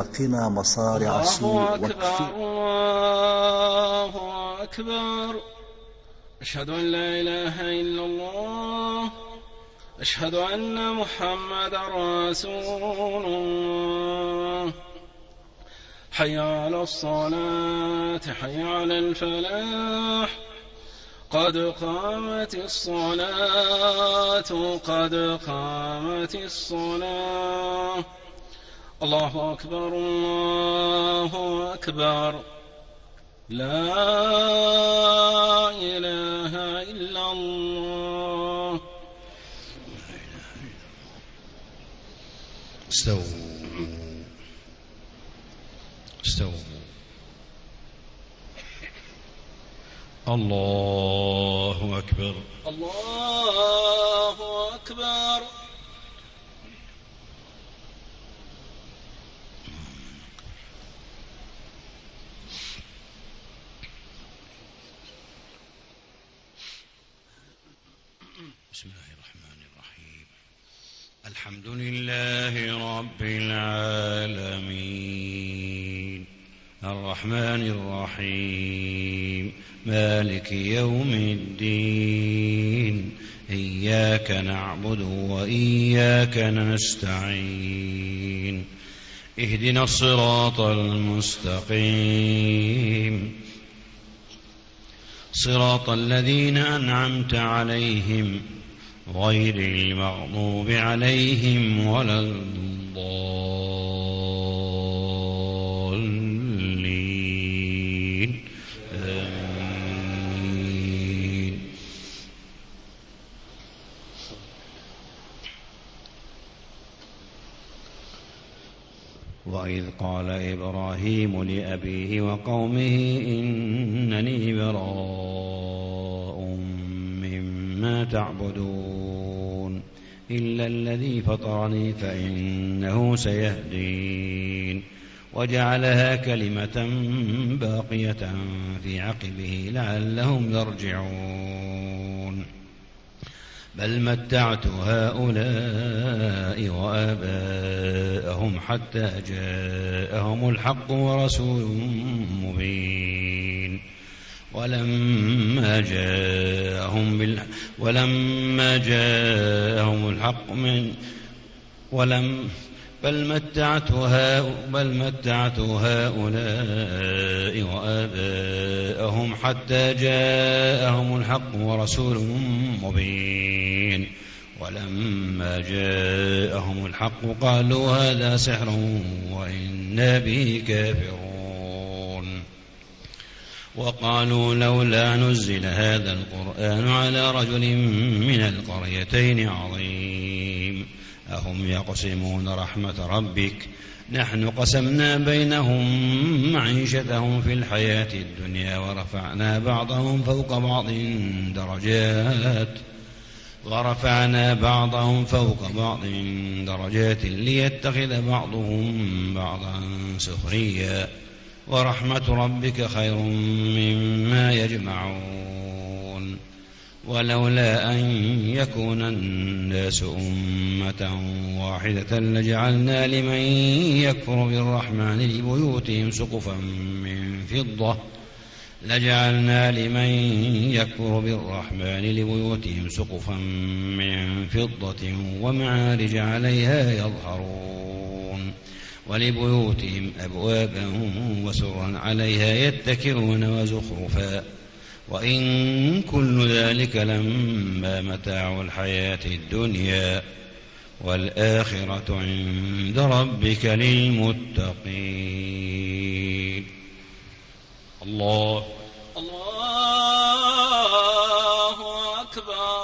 وقنا مصارع السوء الله أكبر. أشهد أن لا إله إلا الله. أشهد أن محمد رسول الله. حي على الصلاة حي على الفلاح. قد قامت الصلاة قد قامت الصلاة. الله أكبر الله أكبر. لا إله إلا الله. استووا. الله أكبر الله أكبر. بسم الله الرحمن الرحيم. الحمد لله رب العالمين الرحمن الرحيم مالك يوم الدين. إياك نعبد وإياك نستعين. اهدنا الصراط المستقيم صراط الذين أنعمت عليهم غير المغضوب عليهم ولا الضالين. آمين. وإذ قال إبراهيم لأبيه وقومه إنني براء مما تعبدون إلا الذي فطرني فإنه سيهدين. وجعلها كلمة باقية في عقبه لعلهم يرجعون. بل متعت هؤلاء وآباءهم حتى جاءهم الحق ورسول مبين. ولما جاءهم الحق بل متعت هؤلاء وآباءهم حتى جاءهم الحق ورسول مبين. ولما جاءهم الحق قالوا هذا سحر وإنا به كافرون. وقالوا لولا نزل هذا القرآن على رجل من القريتين عظيم. أهم يقسمون رحمة ربك نحن قسمنا بينهم معيشتهم في الحياة الدنيا ورفعنا بعضهم فوق بعض درجات ليتخذ بعضهم بعضا سخريا. ورحمة ربك خير مما يجمعون. ولولا أن يكون الناس أمة واحدة لجعلنا لمن يكفر بالرحمن لبيوتهم سقفا من فضة ومعارج عليها يظهرون. ولبيوتهم أبوابا وسرا عليها يتكئون وزخرفا. وإن كل ذلك لما متاع الحياة الدنيا والآخرة عند ربك للمتقين. الله أكبر.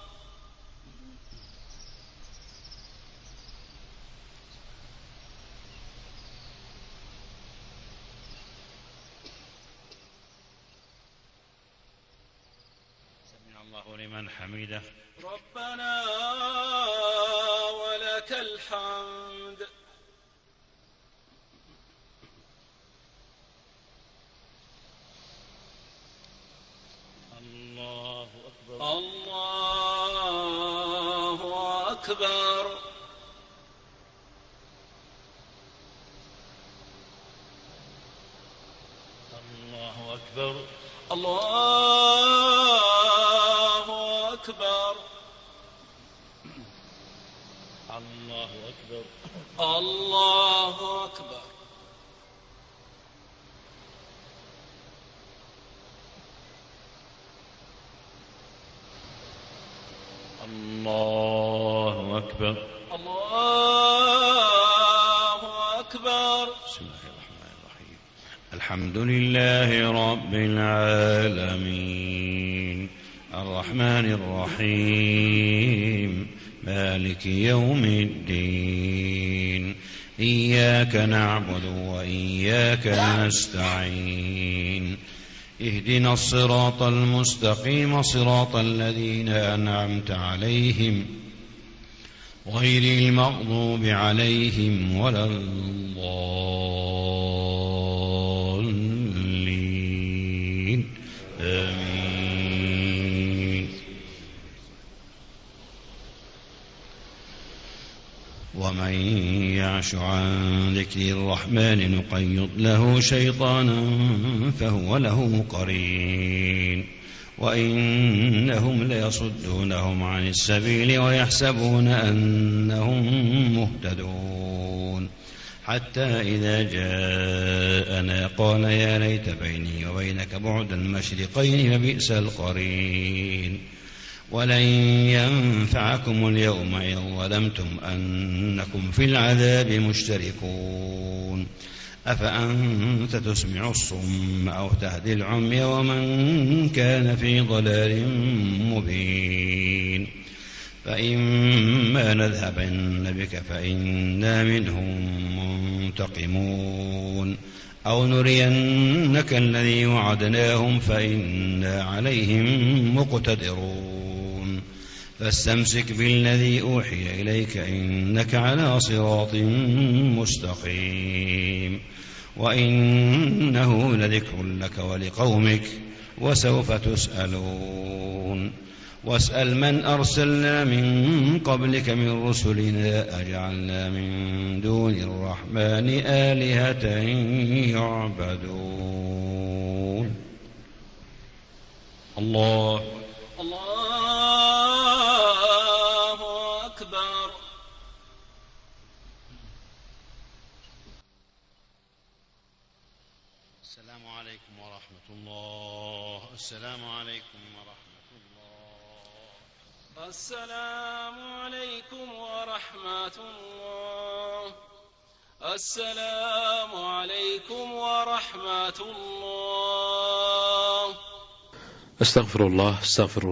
لمن حمده. ربنا ولك الحمد. الله أكبر. الله أكبر. أكبر. الله أكبر. الله أكبر. الله أكبر. الله أكبر. الله أكبر. بسم الله الرحمن الرحيم. الحمد لله رب العالمين الرحمن الرحيم مالك يوم الدين إياك نعبد وإياك نستعين اهدنا الصراط المستقيم صراط الذين أنعمت عليهم غير المغضوب عليهم ولا الضالين آمين. ومن يعش عن ذكر الرحمن نقيض له شيطانا فهو له قرين وإنهم ليصدونهم عن السبيل ويحسبون أنهم مهتدون حتى إذا جاءنا قال يا ليت بيني وبينك بعد المشرقين فبئس القرين ولن ينفعكم اليوم إذ ظلمتم أنكم في العذاب مشتركون أفأنت تسمع الصم أو تهدي العمي ومن كان في ضلال مبين فإما نذهبن بك فإنا منهم منتقمون أو نرينك الذي وعدناهم فإنا عليهم مقتدرون فاستمسك بالذي أوحي إليك إنك على صراط مستقيم وإنه لذكر لك ولقومك وسوف تسألون واسأل من أرسلنا من قبلك من رسلنا أجعلنا من دون الرحمن آلهة يعبدون. الله أكبر. السلام عليكم ورحمة الله. السلام عليكم ورحمة الله. السلام عليكم ورحمة الله. السلام عليكم ورحمة الله. أستغفر الله.